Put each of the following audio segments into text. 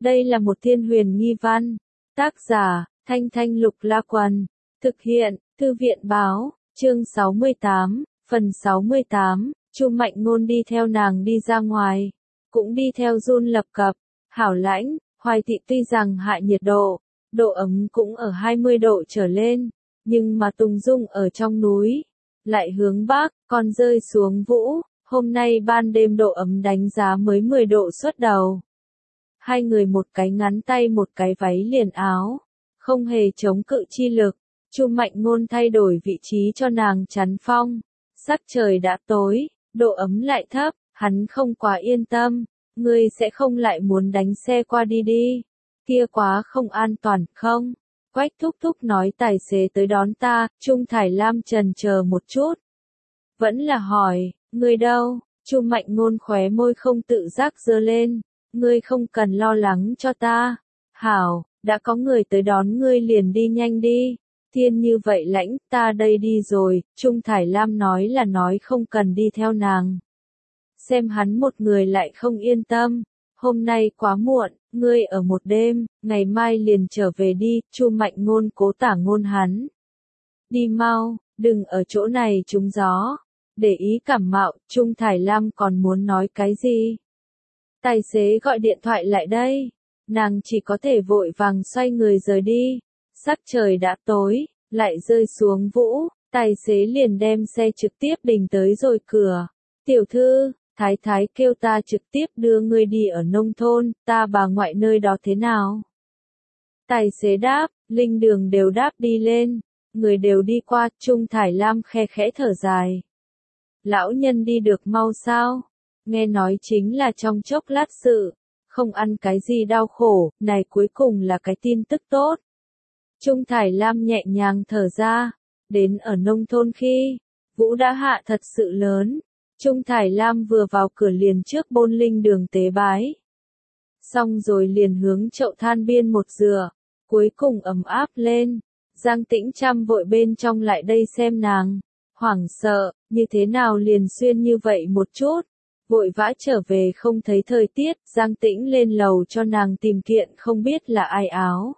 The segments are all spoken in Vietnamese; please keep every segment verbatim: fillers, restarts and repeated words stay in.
Đây là một thiên huyền nghi văn. Tác giả, Thanh Thanh Lục La Quần. Thực hiện, Thư viện Báo, chương sáu mươi tám, phần sáu mươi tám, Chu Mạnh Ngôn đi theo nàng đi ra ngoài. Cũng đi theo run lập cập, hảo lãnh, Hoài Thị tuy rằng hạ nhiệt độ, độ ấm cũng ở hai mươi độ trở lên, nhưng mà Tùng Dung ở trong núi, lại hướng bắc, còn rơi xuống vũ, hôm nay ban đêm độ ấm đánh giá mới mười độ xuất đầu. Hai người một cái ngắn tay một cái váy liền áo, không hề chống cự chi lực, Chu Mạnh Ngôn thay đổi vị trí cho nàng chắn phong, sắc trời đã tối, độ ấm lại thấp, hắn không quá yên tâm, ngươi sẽ không lại muốn đánh xe qua đi đi, kia quá không an toàn không? Quách thúc thúc nói tài xế tới đón ta, Trung Thải Lam chần chờ một chút. Vẫn là hỏi, ngươi đâu? Chu Mạnh Ngôn khóe môi không tự giác giơ lên, ngươi không cần lo lắng cho ta. Hảo, đã có người tới đón ngươi liền đi nhanh đi. Thiên như vậy lãnh, ta đây đi rồi, Trung Thải Lam nói là nói không cần đi theo nàng. Xem hắn một người lại không yên tâm, hôm nay quá muộn, ngươi ở một đêm, ngày mai liền trở về đi, Chu Mạnh Ngôn cố tả ngôn hắn. Đi mau, đừng ở chỗ này trúng gió, để ý cảm mạo, Trung Thải Lam còn muốn nói cái gì. Tài xế gọi điện thoại lại đây, nàng chỉ có thể vội vàng xoay người rời đi, sắc trời đã tối, lại rơi xuống vũ, tài xế liền đem xe trực tiếp đình tới rồi cửa. Tiểu thư, Thái Thái kêu ta trực tiếp đưa ngươi đi ở nông thôn, ta bà ngoại nơi đó thế nào? Tài xế đáp, linh đường đều đáp đi lên, người đều đi qua, Trung Thải Lam khe khẽ thở dài. Lão nhân đi được mau sao? Nghe nói chính là trong chốc lát sự, không ăn cái gì đau khổ, này cuối cùng là cái tin tức tốt. Trung Thải Lam nhẹ nhàng thở ra, đến ở nông thôn khi, vũ đã hạ thật sự lớn. Trung Thải Lam vừa vào cửa liền trước bôn linh đường tế bái. Xong rồi liền hướng chậu than biên một dừa, cuối cùng ấm áp lên. Giang Tĩnh Trăm vội bên trong lại đây xem nàng, hoảng sợ, như thế nào liền xuyên như vậy một chút. Vội vã trở về không thấy thời tiết, Giang Tĩnh lên lầu cho nàng tìm kiện không biết là ai áo.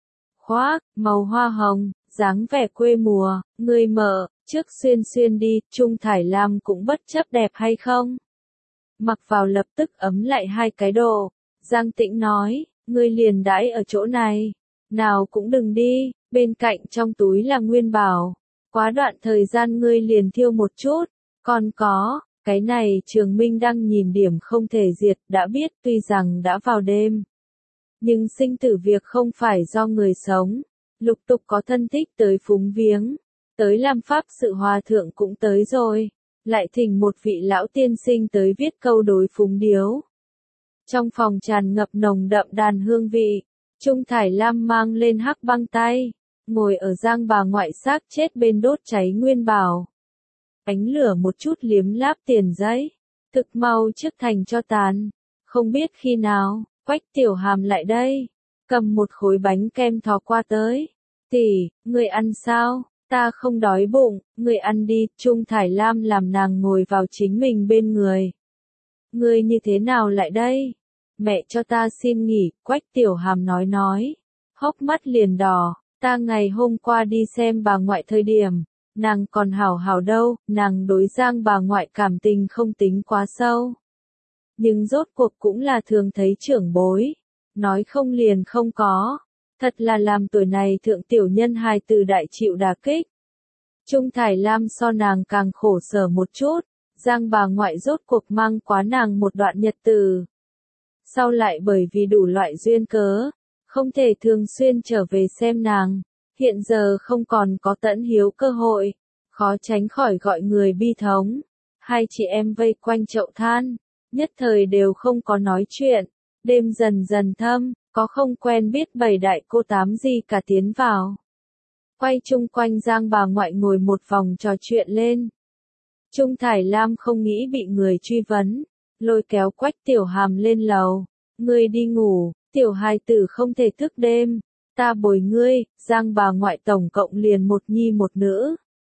Khoác, màu hoa hồng, dáng vẻ quê mùa, người mở. Trước xuyên xuyên đi, Trung Thải Lam cũng bất chấp đẹp hay không. Mặc vào lập tức ấm lại hai cái đồ. Giang Tĩnh nói, ngươi liền đãi ở chỗ này. Nào cũng đừng đi, bên cạnh trong túi là nguyên bảo. Quá đoạn thời gian ngươi liền thiêu một chút. Còn có, cái này Trường Minh đang nhìn điểm không thể diệt, đã biết tuy rằng đã vào đêm. Nhưng sinh tử việc không phải do người sống. Lục tục có thân thích tới phúng viếng. Tới làm pháp sự hòa thượng cũng tới rồi, lại thỉnh một vị lão tiên sinh tới viết câu đối phúng điếu. Trong phòng tràn ngập nồng đậm đàn hương vị, Trung Thải Lam mang lên hắc băng tay, ngồi ở giang bà ngoại xác chết bên đốt cháy nguyên bảo. Ánh lửa một chút liếm láp tiền giấy, thực mau trước thành cho tàn, không biết khi nào, Quách Tiểu Hàm lại đây, cầm một khối bánh kem thò qua tới. Tỷ, người ăn sao? Ta không đói bụng, người ăn đi, Trung Thải Lam làm nàng ngồi vào chính mình bên người. Ngươi như thế nào lại đây? Mẹ cho ta xin nghỉ, Quách Tiểu Hàm nói nói. Hốc mắt liền đỏ, ta ngày hôm qua đi xem bà ngoại thời điểm, nàng còn hảo hảo đâu, nàng đối Giang bà ngoại cảm tình không tính quá sâu. Nhưng rốt cuộc cũng là thường thấy trưởng bối, nói không liền không có. Thật là làm tuổi này thượng tiểu nhân hài từ đại chịu đả kích. Trung Thải Lam so nàng càng khổ sở một chút, Giang bà ngoại rốt cuộc mang quá nàng một đoạn nhật từ. Sau lại bởi vì đủ loại duyên cớ, không thể thường xuyên trở về xem nàng, hiện giờ không còn có tẫn hiếu cơ hội, khó tránh khỏi gọi người bi thống. Hai chị em vây quanh chậu than, nhất thời đều không có nói chuyện, đêm dần dần thâm. Có không quen biết bảy đại cô tám gì cả tiến vào. Quay chung quanh Giang bà ngoại ngồi một vòng trò chuyện lên. Trung Thải Lam không nghĩ bị người truy vấn, lôi kéo Quách Tiểu Hàm lên lầu. Ngươi đi ngủ, tiểu hài tử không thể thức đêm. Ta bồi ngươi, Giang bà ngoại tổng cộng liền một nhi một nữ.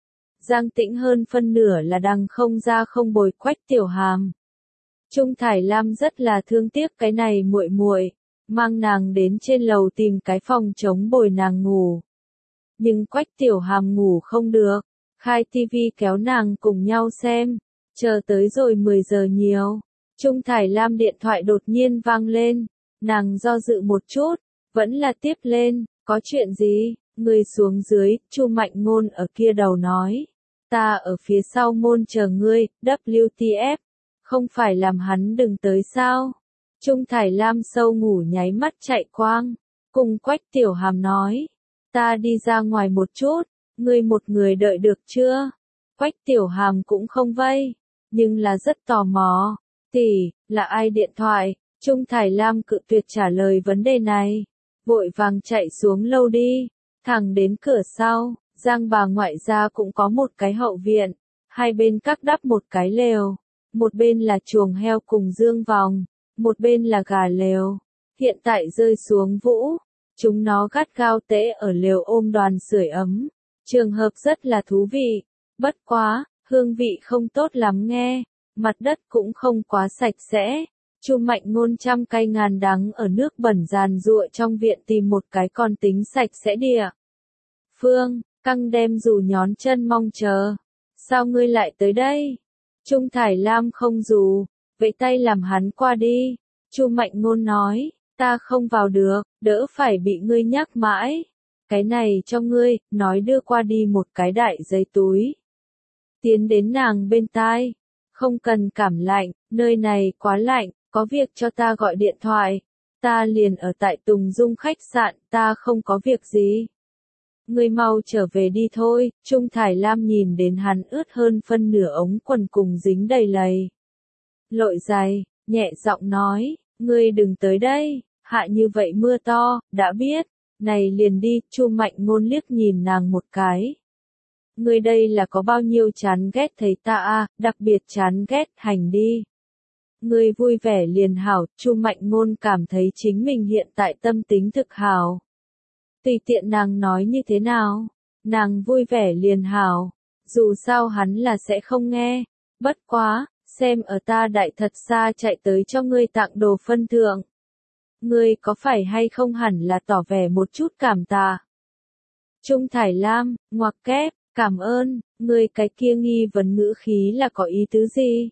Giang Tĩnh hơn phân nửa là đằng không ra không bồi Quách Tiểu Hàm. Trung Thải Lam rất là thương tiếc cái này muội muội. mang nàng đến trên lầu tìm cái phòng trống bồi nàng ngủ. Nhưng Quách Tiểu Hàm ngủ không được, khai tivi kéo nàng cùng nhau xem, chờ tới rồi mười giờ nhiều. Trung Thải Lam điện thoại đột nhiên vang lên, nàng do dự một chút, vẫn là tiếp lên, có chuyện gì, người xuống dưới, Chu Mạnh Ngôn ở kia đầu nói. Ta ở phía sau môn chờ ngươi, vê kép tê ép, không phải làm hắn đừng tới sao? Trung Thải Lam sâu ngủ nháy mắt chạy quang, cùng Quách Tiểu Hàm nói, ta đi ra ngoài một chút, ngươi một người đợi được chưa? Quách Tiểu Hàm cũng không vây, nhưng là rất tò mò, tỷ, là ai điện thoại? Trung Thải Lam cự tuyệt trả lời vấn đề này, vội vàng chạy xuống lâu đi, thẳng đến cửa sau. Giang bà ngoại gia cũng có một cái hậu viện, hai bên các đắp một cái lều, một bên là chuồng heo cùng dương vòng, một bên là gà lều. Hiện tại rơi xuống vũ, chúng nó gắt gao tễ ở lều ôm đoàn sưởi ấm. Trường hợp rất là thú vị, bất quá, hương vị không tốt lắm nghe, mặt đất cũng không quá sạch sẽ. Chu Mạnh Ngôn trăm cây ngàn đắng ở nước bẩn giàn giụa trong viện tìm một cái con tính sạch sẽ địa phương. Căng đem dù nhón chân mong chờ. Sao ngươi lại tới đây? Trung Thải Lam không dù, vẫy tay làm hắn qua đi. Chu Mạnh Ngôn nói, ta không vào được, đỡ phải bị ngươi nhắc mãi. Cái này cho ngươi, nói đưa qua đi một cái đại giấy túi. Tiến đến nàng bên tai. Không cần cảm lạnh, nơi này quá lạnh, có việc cho ta gọi điện thoại. Ta liền ở tại Tùng Dung khách sạn, ta không có việc gì. Ngươi mau trở về đi thôi. Trung Thải Lam nhìn đến hắn ướt hơn phân nửa ống quần cùng dính đầy lầy lội dày, nhẹ giọng nói, ngươi đừng tới đây, hạ như vậy mưa to, đã biết, này liền đi. Chu Mạnh Ngôn liếc nhìn nàng một cái. Ngươi đây là có bao nhiêu chán ghét thấy ta a, đặc biệt chán ghét, hành đi. Ngươi vui vẻ liền hảo. Chu Mạnh Ngôn cảm thấy chính mình hiện tại tâm tính thực hảo. Tùy tiện nàng nói như thế nào, nàng vui vẻ liền hảo, dù sao hắn là sẽ không nghe, bất quá, xem ở ta đại thật xa chạy tới cho ngươi tặng đồ phân thượng. Ngươi có phải hay không hẳn là tỏ vẻ một chút cảm tạ. Trung Thải Lam, ngoặc kép, cảm ơn, ngươi cái kia nghi vấn ngữ khí là có ý tứ gì?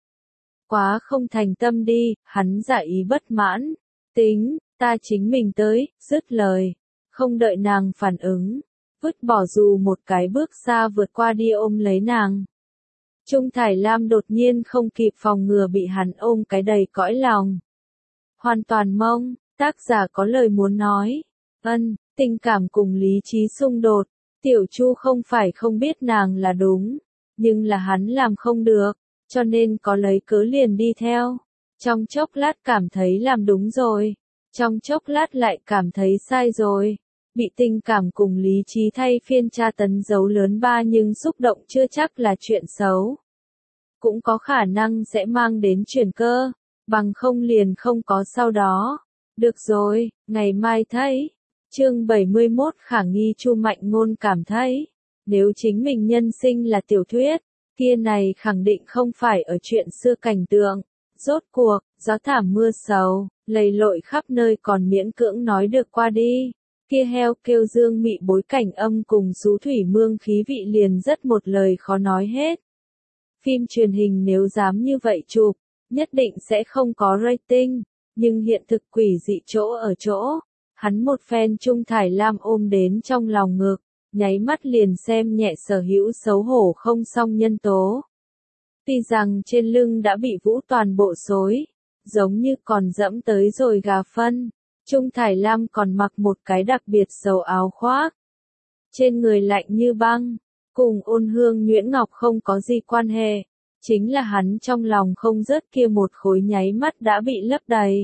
Quá không thành tâm đi, hắn giả ý bất mãn, tính, ta chính mình tới, dứt lời. Không đợi nàng phản ứng, vứt bỏ dù một cái bước xa vượt qua đi ôm lấy nàng. Trung Thải Lam đột nhiên không kịp phòng ngừa bị hắn ôm cái đầy cõi lòng. Hoàn toàn mông, tác giả có lời muốn nói. Ân, tình cảm cùng lý trí xung đột. Tiểu Chu không phải không biết nàng là đúng, nhưng là hắn làm không được, cho nên có lấy cớ liền đi theo. Trong chốc lát cảm thấy làm đúng rồi, trong chốc lát lại cảm thấy sai rồi. Bị tình cảm cùng lý trí thay phiên tra tấn dấu lớn ba nhưng xúc động chưa chắc là chuyện xấu. Cũng có khả năng sẽ mang đến chuyển cơ, bằng không liền không có sau đó. Được rồi, ngày mai thấy. Chương bảy mươi mốt khả nghi. Chu Mạnh Ngôn cảm thấy, nếu chính mình nhân sinh là tiểu thuyết, kia này khẳng định không phải ở chuyện xưa cảnh tượng. Rốt cuộc, gió thảm mưa sầu, lầy lội khắp nơi còn miễn cưỡng nói được qua đi. Kia heo kêu dương mị bối cảnh âm cùng xú thủy mương khí vị liền rất một lời khó nói hết. Phim truyền hình nếu dám như vậy chụp, nhất định sẽ không có rating, nhưng hiện thực quỷ dị chỗ ở chỗ. Hắn một phen Trung Thải Lam ôm đến trong lòng ngực, nháy mắt liền xem nhẹ sở hữu xấu hổ không song nhân tố. Tuy rằng trên lưng đã bị vũ toàn bộ xối, giống như còn dẫm tới rồi gà phân. Trung Thải Lam còn mặc một cái đặc biệt sầu áo khoác. Trên người lạnh như băng, cùng Ôn Hương Nhuyễn Ngọc không có gì quan hệ. Chính là hắn trong lòng không rớt kia một khối nháy mắt đã bị lấp đầy.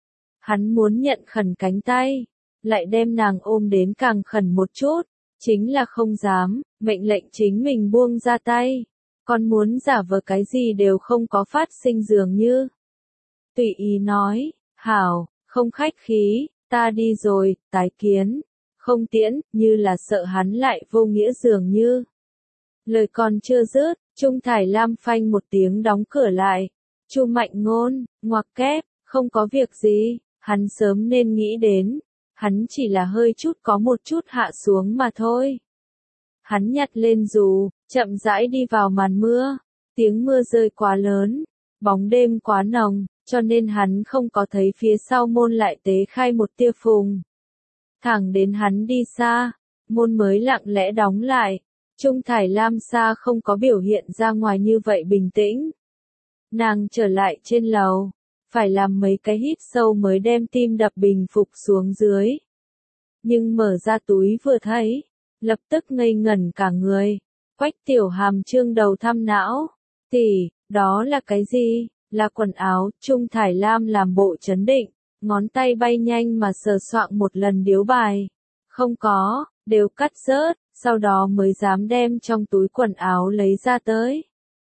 Hắn muốn nhận khẩn cánh tay, lại đem nàng ôm đến càng khẩn một chút. Chính là không dám, mệnh lệnh chính mình buông ra tay. Còn muốn giả vờ cái gì đều không có phát sinh dường như. Tùy ý nói, hảo. Không khách khí, ta đi rồi, tái kiến. Không tiễn, như là sợ hắn lại vô nghĩa dường như. Lời còn chưa dứt, Trung Thải Lam phanh một tiếng đóng cửa lại. Chu Mạnh Ngôn, ngoặc kép, không có việc gì, Hắn sớm nên nghĩ đến, hắn chỉ là hơi chút có một chút hạ xuống mà thôi. Hắn nhặt lên dù, chậm rãi đi vào màn mưa, tiếng mưa rơi quá lớn, bóng đêm quá nồng, cho nên hắn không có thấy phía sau môn lại tế khai một tia phùng. Thẳng đến hắn đi xa, môn mới lặng lẽ đóng lại, Trung Thải Lam Sa không có biểu hiện ra ngoài như vậy bình tĩnh. Nàng trở lại trên lầu, phải làm mấy cái hít sâu mới đem tim đập bình phục xuống dưới. Nhưng mở ra túi vừa thấy, lập tức ngây ngẩn cả người. Quách Tiểu Hàm trương đầu thăm não. Tỷ, đó là cái gì? Là quần áo. Trung Thải Lam làm bộ chấn định, ngón tay bay nhanh mà sờ soạng một lần điếu bài. Không có, đều cắt rớt, sau đó mới dám đem trong túi quần áo lấy ra tới.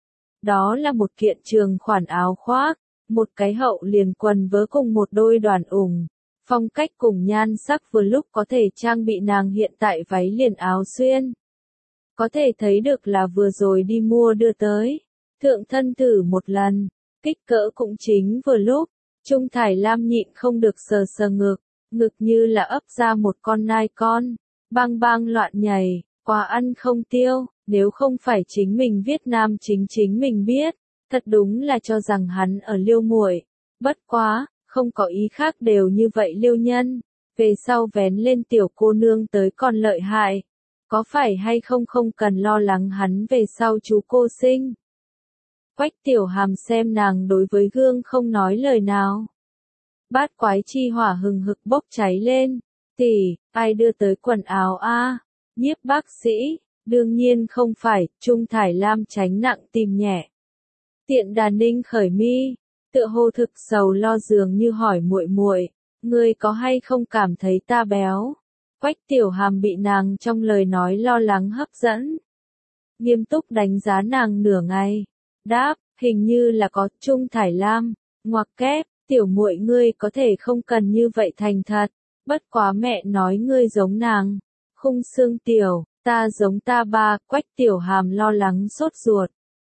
Đó là một kiện trường khoản áo khoác, một cái hậu liền quần vớ cùng một đôi đoàn ủng. Phong cách cùng nhan sắc vừa lúc có thể trang bị nàng hiện tại váy liền áo xuyên. Có thể thấy được là vừa rồi đi mua đưa tới. Thượng thân thử một lần, kích cỡ cũng chính vừa lúc. Trung Thải Lam nhịn không được sờ sờ ngực, ngực như là ấp ra một con nai con, bang bang loạn nhảy, quá ăn không tiêu, nếu không phải chính mình viết nam chính chính mình biết, thật đúng là cho rằng hắn ở liêu muội. Bất quá, không có ý khác đều như vậy liêu nhân, về sau vén lên tiểu cô nương tới còn lợi hại, có phải hay không không cần lo lắng hắn về sau chú cô sinh. Quách Tiểu Hàm xem nàng đối với gương không nói lời nào. Bát quái chi hỏa hừng hực bốc cháy lên. Tỷ, ai đưa tới quần áo a? Nhiếp bác sĩ, đương nhiên không phải. Trung Thải Lam tránh nặng tìm nhẹ. Tiện Đà Ninh khởi mi, tựa hồ thực sầu lo dường như hỏi muội muội, ngươi có hay không cảm thấy ta béo? Quách Tiểu Hàm bị nàng trong lời nói lo lắng hấp dẫn. Nghiêm túc đánh giá nàng nửa ngày. Đáp, hình như là có. Trung Thải Lam, ngoặc kép, tiểu muội ngươi có thể không cần như vậy thành thật, bất quá mẹ nói ngươi giống nàng. Khung xương tiểu, ta giống ta ba. Quách Tiểu Hàm lo lắng sốt ruột.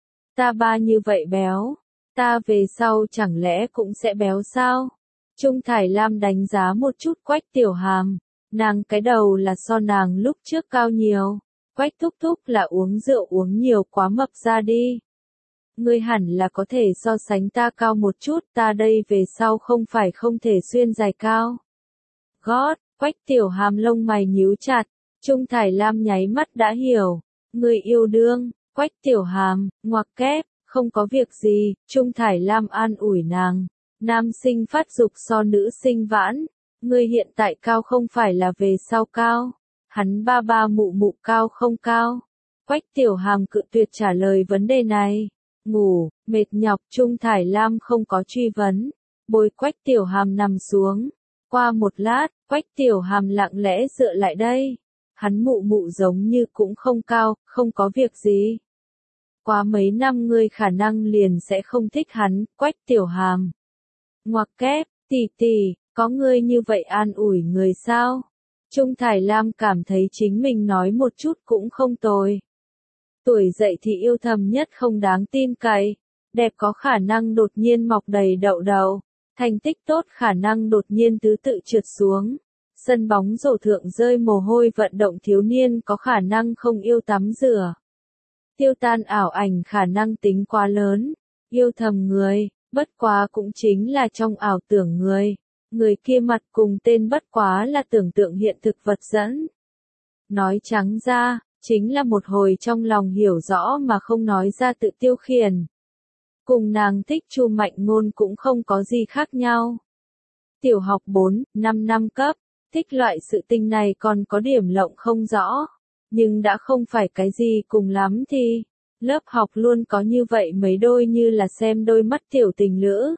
Ta ba như vậy béo, ta về sau chẳng lẽ cũng sẽ béo sao? Trung Thải Lam đánh giá một chút Quách Tiểu Hàm, nàng cái đầu là so nàng lúc trước cao nhiều. Quách thúc thúc là uống rượu uống nhiều quá mập ra đi. Ngươi hẳn là có thể so sánh ta cao một chút, ta đây về sau không phải không thể xuyên dài cao. Gót, Quách Tiểu Hàm lông mày nhíu chặt, Trung Thải Lam nháy mắt đã hiểu. Ngươi yêu đương, Quách Tiểu Hàm, ngoặc kép, không có việc gì. Trung Thải Lam an ủi nàng. Nam sinh phát dục so nữ sinh vãn. Ngươi hiện tại cao không phải là về sau cao. Hắn ba ba mụ mụ cao không cao. Quách Tiểu Hàm cự tuyệt trả lời vấn đề này. Ngủ, mệt nhọc. Trung Thải Lam không có truy vấn. Bồi Quách Tiểu Hàm nằm xuống. Qua một lát, Quách Tiểu Hàm lặng lẽ dựa lại đây. Hắn mụ mụ giống như cũng không cao, không có việc gì. Quá mấy năm ngươi khả năng liền sẽ không thích hắn. Quách Tiểu Hàm, ngoặc kép, tỷ tỷ, có ngươi như vậy an ủi người sao? Trung Thải Lam cảm thấy chính mình nói một chút cũng không tồi. Tuổi dậy thì yêu thầm nhất không đáng tin cậy, đẹp có khả năng đột nhiên mọc đầy đậu đậu, thành tích tốt khả năng đột nhiên tứ tự trượt xuống. Sân bóng rổ thượng rơi mồ hôi vận động thiếu niên có khả năng không yêu tắm rửa. Tiêu tan ảo ảnh khả năng tính quá lớn, yêu thầm người, bất quá cũng chính là trong ảo tưởng người. Người kia mặt cùng tên bất quá là tưởng tượng hiện thực vật dẫn. Nói trắng ra, chính là một hồi trong lòng hiểu rõ mà không nói ra tự tiêu khiển. Cùng nàng thích Chu Mạnh Ngôn cũng không có gì khác nhau. Tiểu học bốn, năm năm cấp, thích loại sự tình này còn có điểm lộng không rõ. Nhưng đã không phải cái gì cùng lắm thì, lớp học luôn có như vậy mấy đôi như là xem đôi mắt tiểu tình lữ.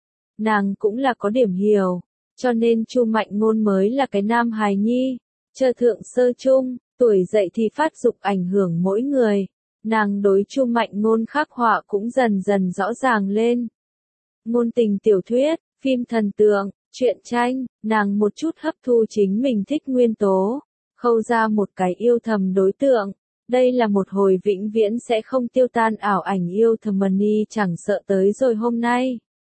Nàng cũng là có điểm hiểu, cho nên Chu Mạnh Ngôn mới là cái nam hài nhi, chờ thượng sơ trung, tuổi dậy thì phát dục ảnh hưởng mỗi người. Nàng đối Chu Mạnh Ngôn khắc họa cũng dần dần rõ ràng lên. Ngôn tình tiểu thuyết, phim thần tượng, truyện tranh, nàng một chút hấp thu chính mình thích nguyên tố, khâu ra một cái yêu thầm đối tượng. Đây là một hồi vĩnh viễn sẽ không tiêu tan ảo ảnh yêu thầm mani chẳng sợ tới rồi hôm nay.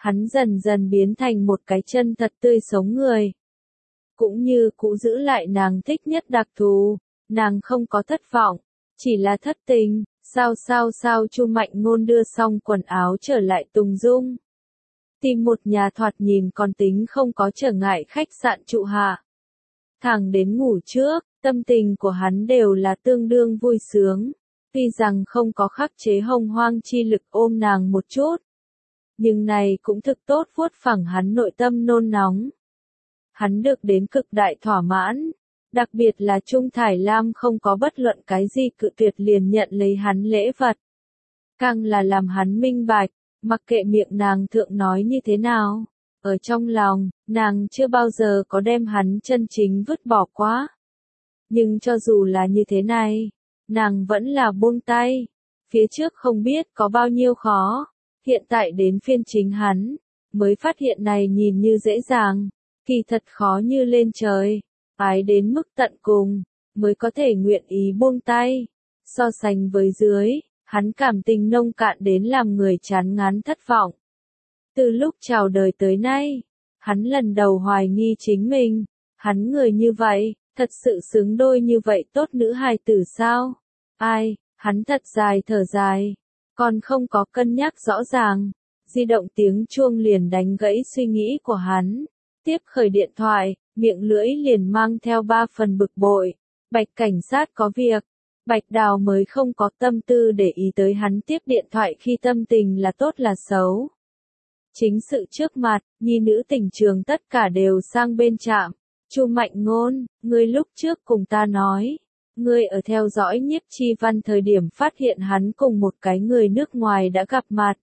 hắn dần dần biến thành một cái chân thật tươi sống người. Cũng như cũ giữ lại nàng thích nhất đặc thù, nàng không có thất vọng, chỉ là thất tình. Sao sao sao Chu Mạnh Ngôn đưa xong quần áo trở lại Tùng Dung. Tìm một nhà thoạt nhìn còn tính không có trở ngại khách sạn trụ hạ. Thẳng đến ngủ trước, tâm tình của hắn đều là tương đương vui sướng. Tuy rằng không có khắc chế hồng hoang chi lực ôm nàng một chút. Nhưng này cũng thực tốt vuốt phẳng hắn nội tâm nôn nóng. Hắn được đến cực đại thỏa mãn. Đặc biệt là Trung Thải Lam không có bất luận cái gì cự tuyệt liền nhận lấy hắn lễ vật. Càng là làm hắn minh bạch, mặc kệ miệng nàng thượng nói như thế nào. Ở trong lòng, nàng chưa bao giờ có đem hắn chân chính vứt bỏ quá. Nhưng cho dù là như thế này, nàng vẫn là buông tay. Phía trước không biết có bao nhiêu khó, hiện tại đến phiên chính hắn, mới phát hiện này nhìn như dễ dàng, kỳ thật khó như lên trời. Ái đến mức tận cùng, mới có thể nguyện ý buông tay. So sánh với dưới, hắn cảm tình nông cạn đến làm người chán ngán thất vọng. Từ lúc chào đời tới nay, hắn lần đầu hoài nghi chính mình, hắn người như vậy, thật sự xứng đôi như vậy tốt nữ hài tử sao? Ai, hắn thật dài thở dài, còn không có cân nhắc rõ ràng. Di động tiếng chuông liền đánh gãy suy nghĩ của hắn. Tiếp khởi điện thoại, miệng lưỡi liền mang theo ba phần bực bội. Bạch cảnh sát có việc. Bạch Đào mới không có tâm tư để ý tới hắn tiếp điện thoại khi tâm tình là tốt là xấu. Chính sự trước mặt, nhi nữ tỉnh trường tất cả đều sang bên trạm. Chu Mạnh Ngôn, ngươi lúc trước cùng ta nói, ngươi ở theo dõi Nhiếp Chi Văn thời điểm phát hiện hắn cùng một cái người nước ngoài đã gặp mặt.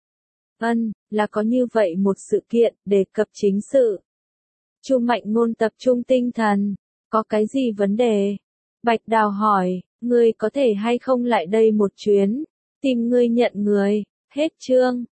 Ân, là có như vậy một sự kiện, đề cập chính sự. Chu Mạnh Ngôn tập trung tinh thần, có cái gì vấn đề? Bạch Đào hỏi, ngươi có thể hay không lại đây một chuyến, tìm ngươi nhận người, hết chương.